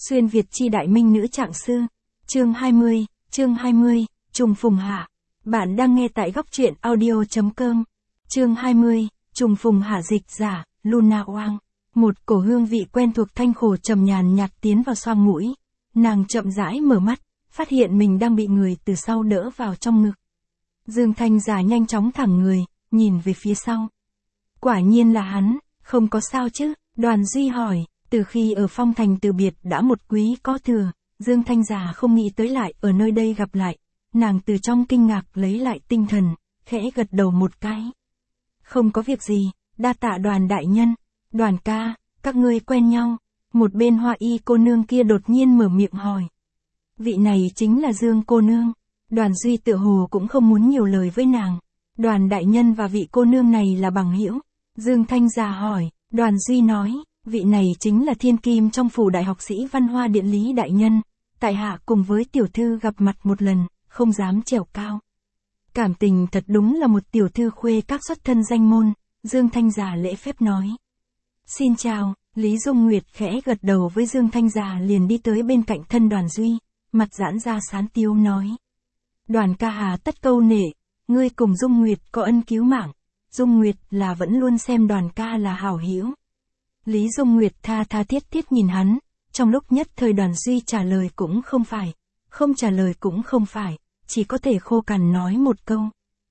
Xuyên Việt chi đại minh nữ trạng sư. Chương 20, Trùng Phùng Hạ. Bạn đang nghe tại góc truyện audio.com. Chương 20, Trùng Phùng Hạ, dịch giả, Luna Oang. Một cổ hương vị quen thuộc thanh khổ trầm nhàn nhạt tiến vào xoang mũi. Nàng chậm rãi mở mắt, phát hiện mình đang bị người từ sau đỡ vào trong ngực. Dương Thanh Giả nhanh chóng thẳng người, nhìn về phía sau. Quả nhiên là hắn, không có sao chứ? Đoàn Duy hỏi. Từ khi ở Phong Thành từ biệt đã một quý có thừa, Dương Thanh Giả không nghĩ tới lại ở nơi đây gặp lại. Nàng từ trong kinh ngạc lấy lại tinh thần, khẽ gật đầu một cái. Không có việc gì, đa tạ Đoàn đại nhân. Đoàn ca, các ngươi quen nhau. Một bên Hoa Y cô nương kia đột nhiên mở miệng hỏi. Vị này chính là Dương cô nương. Đoàn Duy tựa hồ cũng không muốn nhiều lời với nàng. Đoàn đại nhân và vị cô nương này là bằng hữu. Dương Thanh Giả hỏi. Đoàn Duy nói. Vị này chính là thiên kim trong phủ đại học sĩ văn hoa điện lý đại nhân. Tại hạ cùng với tiểu thư gặp mặt một lần, không dám trèo cao. Cảm tình thật đúng là một tiểu thư khuê các xuất thân danh môn. Dương Thanh Giả lễ phép nói. Xin chào. Lý Dung Nguyệt khẽ gật đầu với Dương Thanh Giả liền đi tới bên cạnh thân Đoàn Duy, mặt giãn ra sán tiếu nói. Đoàn ca hà tất câu nể, ngươi cùng Dung Nguyệt có ân cứu mạng. Dung Nguyệt là vẫn luôn xem Đoàn ca là hảo hữu. Lý Dung Nguyệt tha thiết nhìn hắn, trong lúc nhất thời Đoàn Duy trả lời cũng không phải, không trả lời cũng không phải, chỉ có thể khô cằn nói một câu.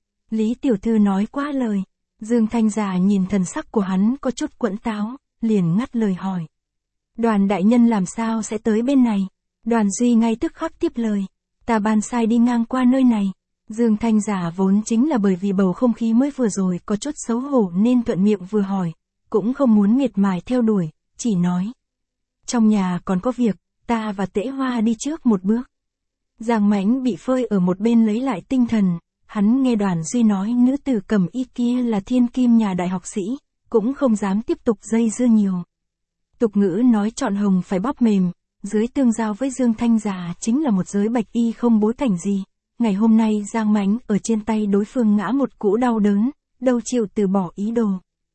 Lý tiểu thư nói quá lời. Dương Thanh Giả nhìn thần sắc của hắn có chút quẫn táo, liền ngắt lời hỏi. Đoàn đại nhân làm sao sẽ tới bên này? Đoàn Duy ngay tức khắc tiếp lời. Ta ban sai đi ngang qua nơi này. Dương Thanh Giả vốn chính là bởi vì bầu không khí mới vừa rồi có chút xấu hổ nên thuận miệng vừa hỏi, cũng không muốn miệt mài theo đuổi, chỉ nói. Trong nhà còn có việc, ta và Tễ Hoa đi trước một bước. Giang Mãnh bị phơi ở một bên lấy lại tinh thần, hắn nghe Đoàn Duy nói nữ tử Cẩm Y kia là thiên kim nhà đại học sĩ, cũng không dám tiếp tục dây dưa nhiều. Tục ngữ nói chọn hồng phải bóp mềm, dưới tương giao với Dương Thanh Giả chính là một giới bạch y không bối cảnh gì. Ngày hôm nay Giang Mãnh ở trên tay đối phương ngã một cú đau đớn, đâu chịu từ bỏ ý đồ.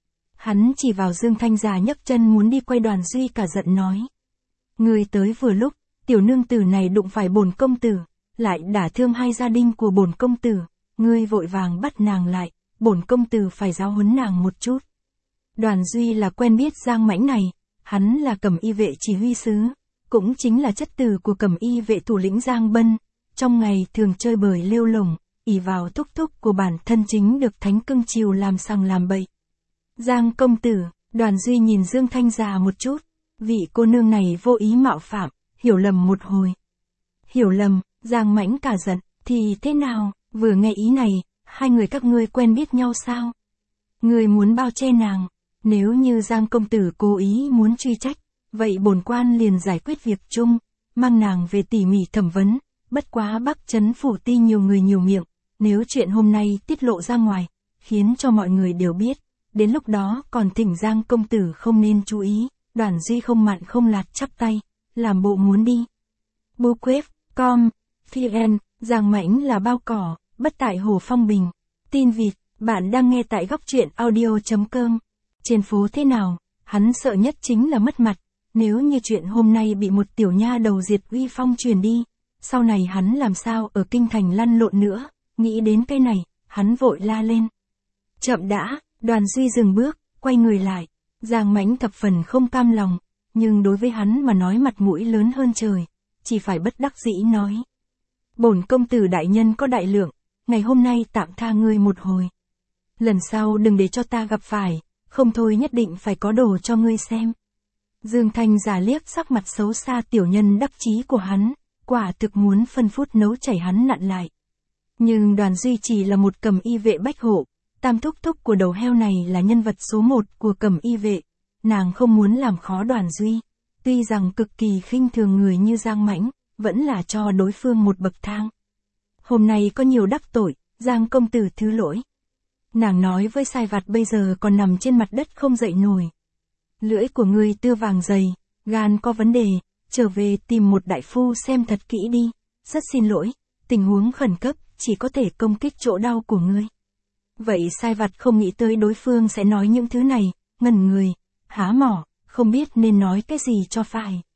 Hắn chỉ vào Dương Thanh Giả nhấc chân muốn đi quay Đoàn Duy cả giận nói. Người tới vừa lúc, tiểu nương tử này đụng phải bổn công tử, lại đả thương hai gia đình của bổn công tử, ngươi vội vàng bắt nàng lại, bổn công tử phải giáo huấn nàng một chút. Đoàn Duy là quen biết Giang Mãnh này, hắn là Cẩm Y vệ chỉ huy sứ, cũng chính là chất tử của Cẩm Y vệ thủ lĩnh Giang Bân, trong ngày thường chơi bời lêu lổng, ỷ vào thúc thúc của bản thân chính được thánh cưng chiều làm sằng làm bậy. Giang công tử, Đoàn Duy nhìn Dương Thanh Giả một chút, vị cô nương này vô ý mạo phạm, hiểu lầm một hồi. Hiểu lầm, Giang Mãnh cả giận, thì thế nào, vừa nghe ý này, hai người các ngươi quen biết nhau sao? Ngươi muốn bao che nàng, nếu như Giang công tử cố ý muốn truy trách, vậy bổn quan liền giải quyết việc chung, mang nàng về tỉ mỉ thẩm vấn, bất quá Bắc Trấn phủ ti nhiều người nhiều miệng, nếu chuyện hôm nay tiết lộ ra ngoài, khiến cho mọi người đều biết. Đến lúc đó còn thỉnh Giang công tử không nên chú ý. Đoàn Duy không mặn không lạt chắp tay, làm bộ muốn đi. Bookquép.com, VN, Giang Mãnh là bao cỏ, bất tại hồ phong bình. Tin vịt, bạn đang nghe tại góc truyện audio.com. Trên phố thế nào, hắn sợ nhất chính là mất mặt. Nếu như chuyện hôm nay bị một tiểu nha đầu diệt uy phong truyền đi, sau này hắn làm sao ở kinh thành lăn lộn nữa. Nghĩ đến cái này, hắn vội la lên. Chậm đã. Đoàn Duy dừng bước, quay người lại. Giang Mãnh thập phần không cam lòng, nhưng đối với hắn mà nói mặt mũi lớn hơn trời, chỉ phải bất đắc dĩ nói. Bổn công tử đại nhân có đại lượng, ngày hôm nay tạm tha ngươi một hồi. Lần sau đừng để cho ta gặp phải, không thôi nhất định phải có đồ cho ngươi xem. Dương Thanh Giả liếc sắc mặt xấu xa tiểu nhân đắc chí của hắn, quả thực muốn phân phút nấu chảy hắn nặn lại. Nhưng Đoàn Duy chỉ là một Cẩm Y vệ bách hộ. Tam thúc thúc của đầu heo này là nhân vật số 1 của Cẩm Y vệ, nàng không muốn làm khó Đoàn Duy, tuy rằng cực kỳ khinh thường người như Giang Mãnh, vẫn là cho đối phương một bậc thang. Hôm nay có nhiều đắc tội, Giang công tử thứ lỗi. Nàng nói với sai vặt bây giờ còn nằm trên mặt đất không dậy nổi. Lưỡi của ngươi tưa vàng dày, gan có vấn đề, trở về tìm một đại phu xem thật kỹ đi, rất xin lỗi, tình huống khẩn cấp, chỉ có thể công kích chỗ đau của ngươi. Vậy sai vặt không nghĩ tới đối phương sẽ nói những thứ này, ngẩn người, há mỏ, không biết nên nói cái gì cho phải.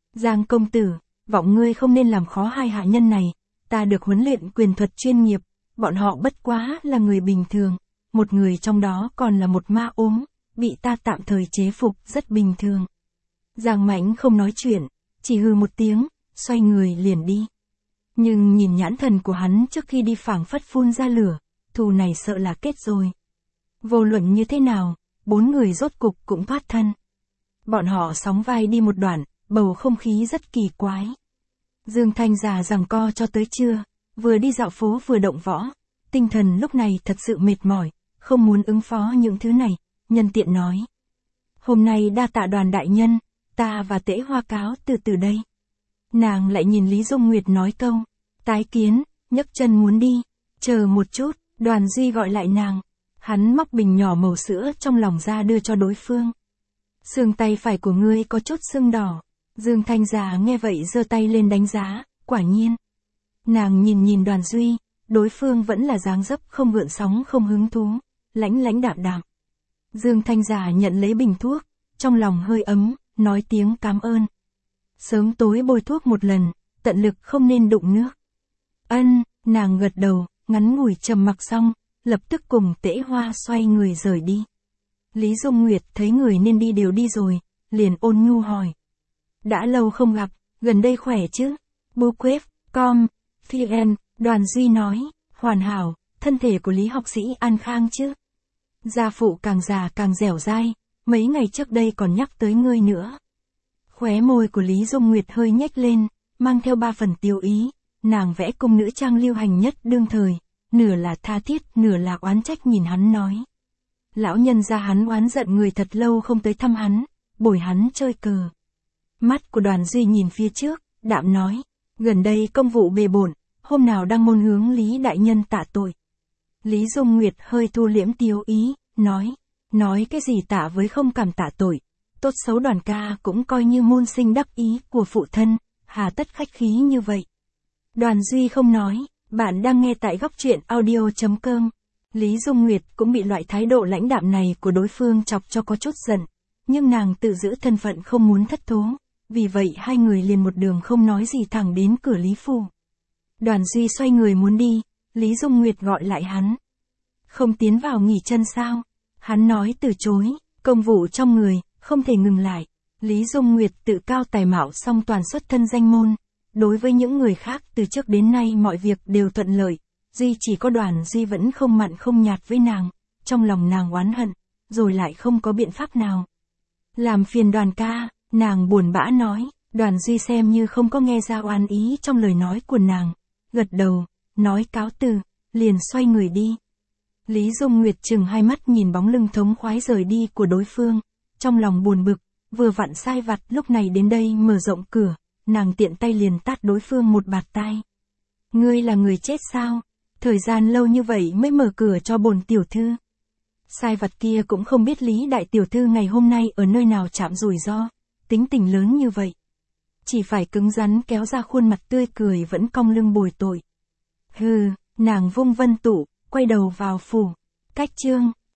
Giang công tử, vọng ngươi không nên làm khó hai hạ nhân này, ta được huấn luyện quyền thuật chuyên nghiệp, bọn họ bất quá là người bình thường, một người trong đó còn là một ma ốm, bị ta tạm thời chế phục rất bình thường. Giang Mãnh không nói chuyện, chỉ hừ một tiếng, xoay người liền đi. Nhưng nhìn nhãn thần của hắn trước khi đi phảng phất phun ra lửa, thù này sợ là kết rồi. Vô luận như thế nào, bốn người rốt cục cũng thoát thân. Bọn họ sóng vai đi một đoạn, bầu không khí rất kỳ quái. Dương Thanh già giằng co cho tới trưa, vừa đi dạo phố vừa động võ, tinh thần lúc này thật sự mệt mỏi, không muốn ứng phó những thứ này, nhân tiện nói. Hôm nay đa tạ Đoàn đại nhân, ta và Tễ Hoa cáo từ đây. Nàng lại nhìn Lý Dung Nguyệt nói câu, tái kiến, nhấc chân muốn đi, chờ một chút, Đoàn Duy gọi lại nàng. Hắn móc bình nhỏ màu sữa trong lòng ra đưa cho đối phương. Xương tay phải của ngươi có chút sưng đỏ. Dương Thanh già nghe vậy giơ tay lên đánh giá, quả nhiên. Nàng nhìn Đoàn Duy, đối phương vẫn là dáng dấp không gợn sóng không hứng thú, lãnh đạm đạm. Dương Thanh già nhận lấy bình thuốc, trong lòng hơi ấm, nói tiếng cảm ơn. Sớm tối bôi thuốc một lần, tận lực không nên đụng nước. Ân, nàng gật đầu, ngắn ngủi trầm mặc xong, lập tức cùng Tễ Hoa xoay người rời đi. Lý Dung Nguyệt thấy người nên đi đều đi rồi, liền ôn nhu hỏi. Đã lâu không gặp, gần đây khỏe chứ? Buquet.com, Phiền, Đoàn Duy nói, hoàn hảo, thân thể của Lý học sĩ an khang chứ? Gia phụ càng già càng dẻo dai, mấy ngày trước đây còn nhắc tới ngươi nữa. Khóe môi của Lý Dung Nguyệt hơi nhếch lên, mang theo ba phần tiêu ý, nàng vẽ cung nữ trang lưu hành nhất đương thời, nửa là tha thiết, nửa là oán trách nhìn hắn nói. Lão nhân gia hắn oán giận người thật lâu không tới thăm hắn, bồi hắn chơi cờ. Mắt của Đoàn Duy nhìn phía trước, đạm nói, gần đây công vụ bề bộn, hôm nào đang môn hướng Lý đại nhân tạ tội. Lý Dung Nguyệt hơi thu liễm tiêu ý, nói cái gì tạ với không cảm tạ tội, tốt xấu Đoàn ca cũng coi như môn sinh đắc ý của phụ thân, hà tất khách khí như vậy. Đoàn Duy không nói, bạn đang nghe tại góc truyện audio.com. Lý Dung Nguyệt cũng bị loại thái độ lãnh đạm này của đối phương chọc cho có chút giận, nhưng nàng tự giữ thân phận không muốn thất thố, vì vậy hai người liền một đường không nói gì thẳng đến cửa Lý phủ. Đoàn Duy xoay người muốn đi, Lý Dung Nguyệt gọi lại hắn. Không tiến vào nghỉ chân sao? Hắn nói từ chối, công vụ trong người, không thể ngừng lại. Lý Dung Nguyệt tự cao tài mạo song toàn xuất thân danh môn. Đối với những người khác từ trước đến nay mọi việc đều thuận lợi, duy chỉ có Đoàn Duy vẫn không mặn không nhạt với nàng, trong lòng nàng oán hận, rồi lại không có biện pháp nào. Làm phiền Đoàn ca, nàng buồn bã nói, Đoàn Duy xem như không có nghe ra oán ý trong lời nói của nàng, gật đầu, nói cáo từ, liền xoay người đi. Lý Dung Nguyệt chừng hai mắt nhìn bóng lưng thống khoái rời đi của đối phương, trong lòng buồn bực, vừa vặn sai vặt lúc này đến đây mở rộng cửa. Nàng tiện tay liền tát đối phương một bạt tai. Ngươi là người chết sao? Thời gian lâu như vậy mới mở cửa cho bổn tiểu thư. Sai vặt kia cũng không biết Lý đại tiểu thư ngày hôm nay ở nơi nào chạm rủi ro, tính tình lớn như vậy. Chỉ phải cứng rắn kéo ra khuôn mặt tươi cười vẫn cong lưng bồi tội. Hừ, nàng vung vân tụ, quay đầu vào phủ. Cách chương